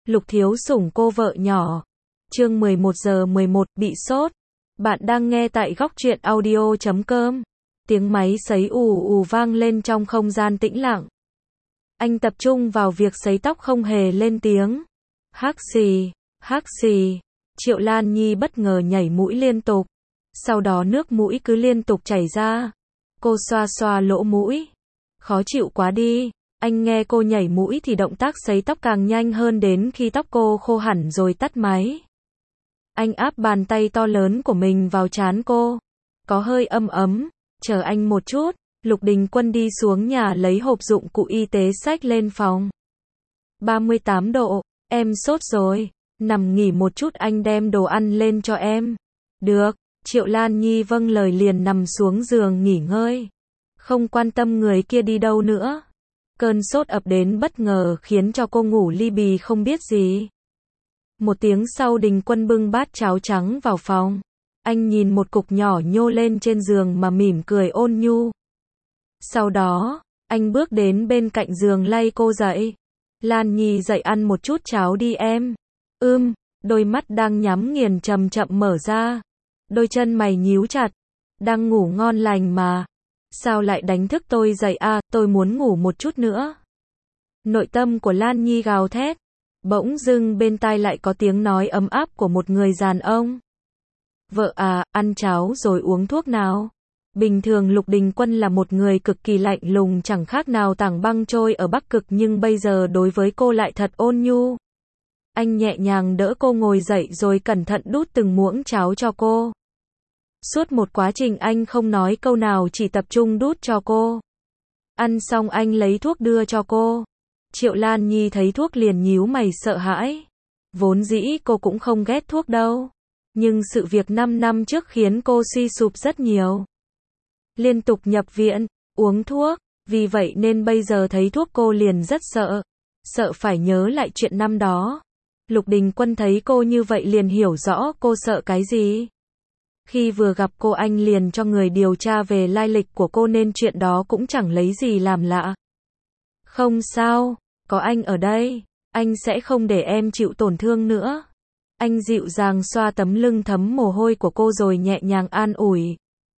Lục Thiếu Sủng cô vợ nhỏ. Chương 11 giờ 11 bị sốt. Bạn đang nghe tại Góc Truyện Audio.com. Tiếng máy sấy ù ù vang lên trong không gian tĩnh lặng. Anh tập trung vào việc sấy tóc không hề lên tiếng. Hắc xì, hắc xì. Triệu Lan Nhi bất ngờ nhảy mũi liên tục. Sau đó nước mũi cứ liên tục chảy ra. Cô xoa xoa lỗ mũi. Khó chịu quá đi. Anh nghe cô nhảy mũi thì động tác sấy tóc càng nhanh hơn, đến khi tóc cô khô hẳn rồi tắt máy. Anh áp bàn tay to lớn của mình vào trán cô. Có hơi ấm ấm. Chờ anh một chút. Lục Đình Quân đi xuống nhà lấy hộp dụng cụ y tế xách lên phòng. 38 độ. Em sốt rồi. Nằm nghỉ một chút, anh đem đồ ăn lên cho em. Được. Triệu Lan Nhi vâng lời liền nằm xuống giường nghỉ ngơi. Không quan tâm người kia đi đâu nữa. Cơn sốt ập đến bất ngờ khiến cho cô ngủ li bì không biết gì. Một tiếng sau, Đình Quân bưng bát cháo trắng vào phòng. Anh nhìn một cục nhỏ nhô lên trên giường mà mỉm cười ôn nhu. Sau đó, anh bước đến bên cạnh giường lay cô dậy. Lan Nhi dậy ăn một chút cháo đi em. Đôi mắt đang nhắm nghiền chậm chậm mở ra. Đôi chân mày nhíu chặt. Đang ngủ ngon lành mà. Sao lại đánh thức tôi dậy à, tôi muốn ngủ một chút nữa. Nội tâm của Lan Nhi gào thét. Bỗng dưng bên tai lại có tiếng nói ấm áp của một người đàn ông. Vợ à, ăn cháo rồi uống thuốc nào. Bình thường Lục Đình Quân là một người cực kỳ lạnh lùng, chẳng khác nào tảng băng trôi ở Bắc Cực, nhưng bây giờ đối với cô lại thật ôn nhu. Anh nhẹ nhàng đỡ cô ngồi dậy rồi cẩn thận đút từng muỗng cháo cho cô. Suốt một quá trình anh không nói câu nào, chỉ tập trung đút cho cô. Ăn xong anh lấy thuốc đưa cho cô. Triệu Lan Nhi thấy thuốc liền nhíu mày sợ hãi. Vốn dĩ cô cũng không ghét thuốc đâu. Nhưng sự việc 5 năm trước khiến cô suy sụp rất nhiều. Liên tục nhập viện, uống thuốc. Vì vậy nên bây giờ thấy thuốc cô liền rất sợ. Sợ phải nhớ lại chuyện năm đó. Lục Đình Quân thấy cô như vậy liền hiểu rõ cô sợ cái gì. Khi vừa gặp cô anh liền cho người điều tra về lai lịch của cô, nên chuyện đó cũng chẳng lấy gì làm lạ. Không sao, có anh ở đây, anh sẽ không để em chịu tổn thương nữa. Anh dịu dàng xoa tấm lưng thấm mồ hôi của cô rồi nhẹ nhàng an ủi.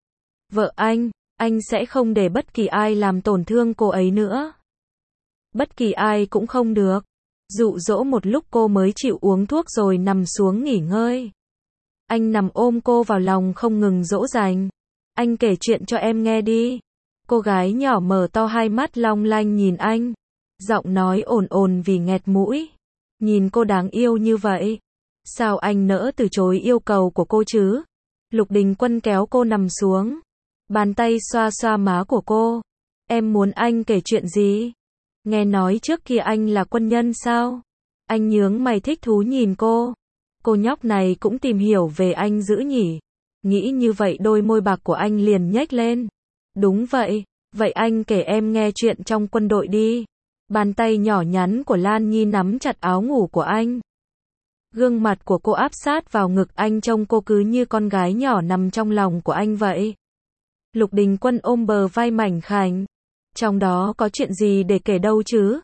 Vợ anh sẽ không để bất kỳ ai làm tổn thương cô ấy nữa. Bất kỳ ai cũng không được. Dụ dỗ một lúc cô mới chịu uống thuốc rồi nằm xuống nghỉ ngơi. Anh nằm ôm cô vào lòng không ngừng dỗ dành. Anh kể chuyện cho em nghe đi. Cô gái nhỏ mở to hai mắt long lanh nhìn anh. Giọng nói ồn ồn vì nghẹt mũi. Nhìn cô đáng yêu như vậy. Sao anh nỡ từ chối yêu cầu của cô chứ? Lục Đình Quân kéo cô nằm xuống. Bàn tay xoa xoa má của cô. Em muốn anh kể chuyện gì? Nghe nói trước kia anh là quân nhân sao? Anh nhướng mày thích thú nhìn cô. Cô nhóc này cũng tìm hiểu về anh dữ nhỉ? Nghĩ như vậy đôi môi bạc của anh liền nhếch lên. Đúng vậy, vậy anh kể em nghe chuyện trong quân đội đi. Bàn tay nhỏ nhắn của Lan Nhi nắm chặt áo ngủ của anh. Gương mặt của cô áp sát vào ngực anh, trông cô cứ như con gái nhỏ nằm trong lòng của anh vậy. Lục Đình Quân ôm bờ vai mảnh khảnh. Trong đó có chuyện gì để kể đâu chứ?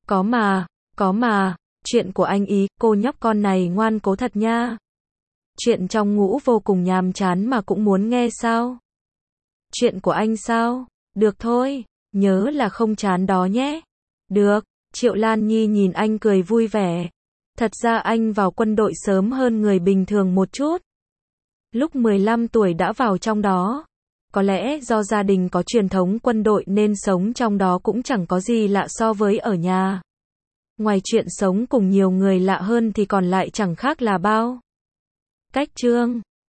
Có mà. Chuyện của anh ý, cô nhóc con này ngoan cố thật nha. Chuyện trong ngũ vô cùng nhàm chán mà cũng muốn nghe sao? Chuyện của anh sao? Được thôi, nhớ là không chán đó nhé. Được, Triệu Lan Nhi nhìn anh cười vui vẻ. Thật ra anh vào quân đội sớm hơn người bình thường một chút. Lúc 15 tuổi đã vào trong đó. Có lẽ do gia đình có truyền thống quân đội nên sống trong đó cũng chẳng có gì lạ so với ở nhà. Ngoài chuyện sống cùng nhiều người lạ hơn thì còn lại chẳng khác là bao. Cách chương